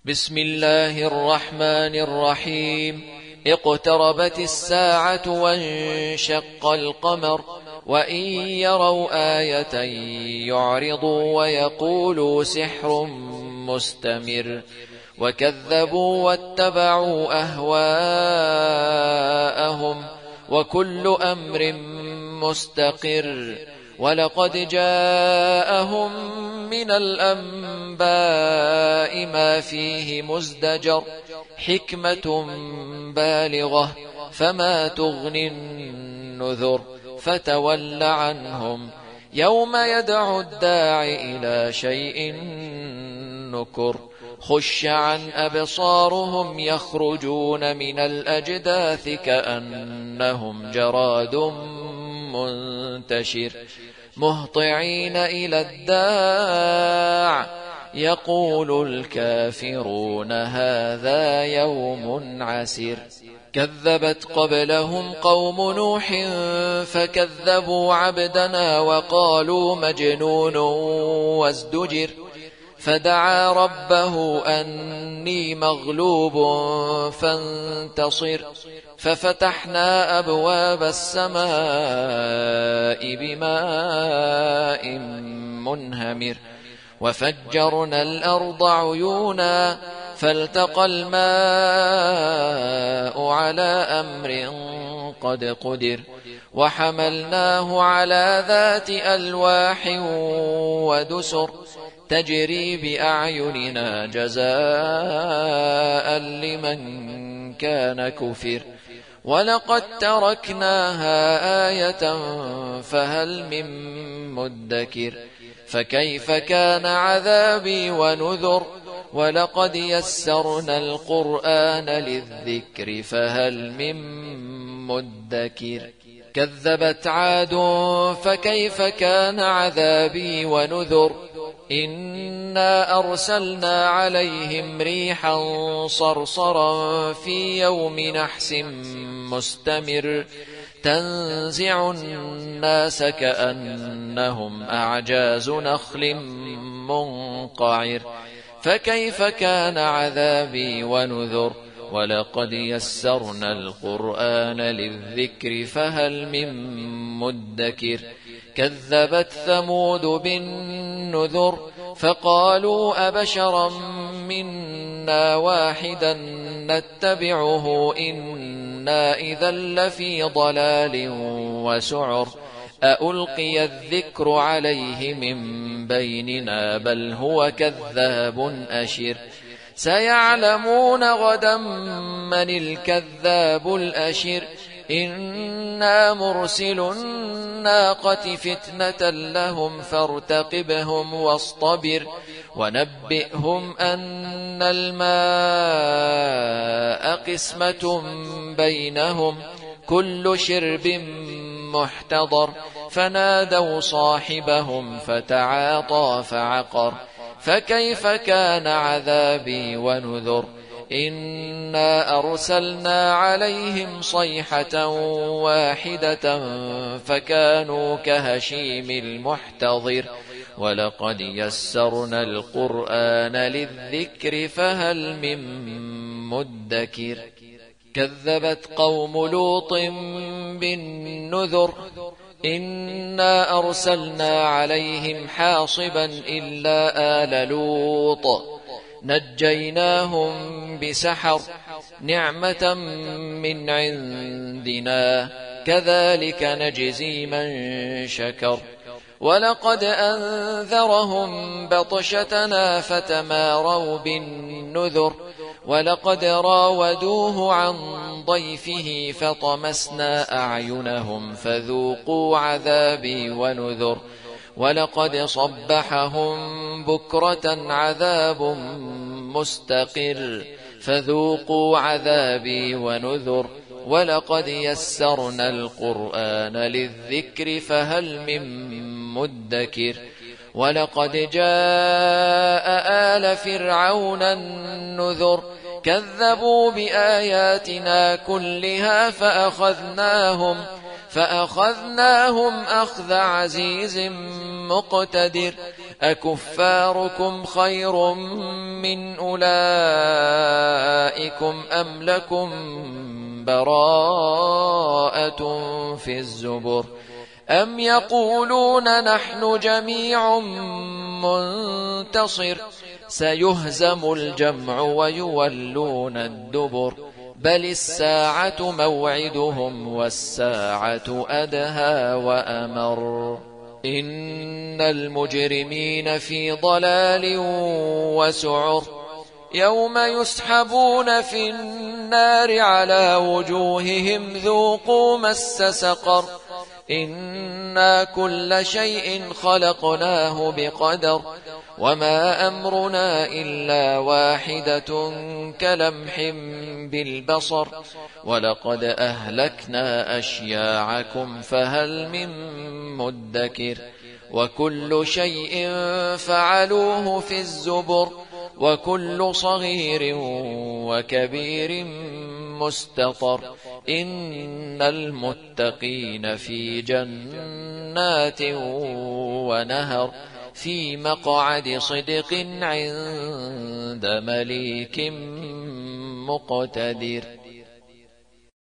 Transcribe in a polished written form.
بسم الله الرحمن الرحيم. اقتربت الساعة وانشق القمر وإن يروا آية يعرضوا ويقولوا سحر مستمر وكذبوا واتبعوا أهواءهم وكل أمر مستقر ولقد جاءهم من الأنباء ما فيه مزدجر حكمة بالغة فما تغني النذر فتول عنهم يوم يدعو الداع إلى شيء نكر خش عن أبصارهم يخرجون من الأجداث كأنهم جراد منتشر مهطعين إلى الداع يقول الكافرون هذا يوم عسير. كذبت قبلهم قوم نوح فكذبوا عبدنا وقالوا مجنون وازدجر فدعا ربه أني مغلوب فانتصر ففتحنا أبواب السماء بماء منهمر وفجرنا الأرض عيونا فالتقى الماء على أمر قد قدر وحملناه على ذات ألواح ودسر تجري بأعيننا جزاء لمن كان كفر ولقد تركناها آية فهل من مدكر فكيف كان عذابي ونذر ولقد يسرنا القرآن للذكر فهل من مدكر. كذبت عاد فكيف كان عذابي ونذر إنا أرسلنا عليهم ريحا صرصرا في يوم نحس مستمر تنزع الناس كأنهم أعجاز نخل منقعر فكيف كان عذابي ونذر ولقد يسرنا القرآن للذكر فهل من مدكر. كذبت ثمود بالنذر فقالوا أبشرا منا واحدا نتبعه إنا إذا لفي ضلال وسعر أألقي الذكر عليه من بيننا بل هو كذاب أشر سيعلمون غدا من الكذاب الأشر إنا مرسل الناقة فتنة لهم فارتقبهم واصطبر ونبئهم أن الماء قسمة بينهم كل شرب محتضر فنادوا صاحبهم فتعاطى فعقر فكيف كان عذابي ونذر إنا أرسلنا عليهم صيحة واحدة فكانوا كهشيم المحتضر ولقد يسرنا القرآن للذكر فهل من مدكر. كذبت قوم لوط بالنذر إنا أرسلنا عليهم حاصبا إلا آل لوط نجيناهم بسحر نعمة من عندنا كذلك نجزي من شكر ولقد أنذرهم بطشتنا فتماروا بالنذر ولقد راودوه عن ضيفه فطمسنا أعينهم فذوقوا عذابي ونذر ولقد صبحهم بكرة عذاب مستقر فذوقوا عذابي ونذر ولقد يسرنا القرآن للذكر فهل من مدكر. ولقد جاء آل فرعون النذر كذبوا بآياتنا كلها فأخذناهم أخذ عزيز مقتدر أكفاركم خير من أولئكم أم لكم براءة في الزبر أم يقولون نحن جميع منتصر سيهزم الجمع ويولون الدبر بل الساعة موعدهم والساعة أدهى وأمر إن المجرمين في ضلال وسعر يوم يسحبون في النار على وجوههم ذوقوا مس سقر إنا كل شيء خلقناه بقدر وما أمرنا إلا واحدة كلمح بالبصر ولقد أهلكنا أشياعكم فهل من مدكر وكل شيء فعلوه في الزبر وكل صغير وكبير مستطر إن المتقين في جنات ونهر في مقعد صدق عند مليك مقتدر.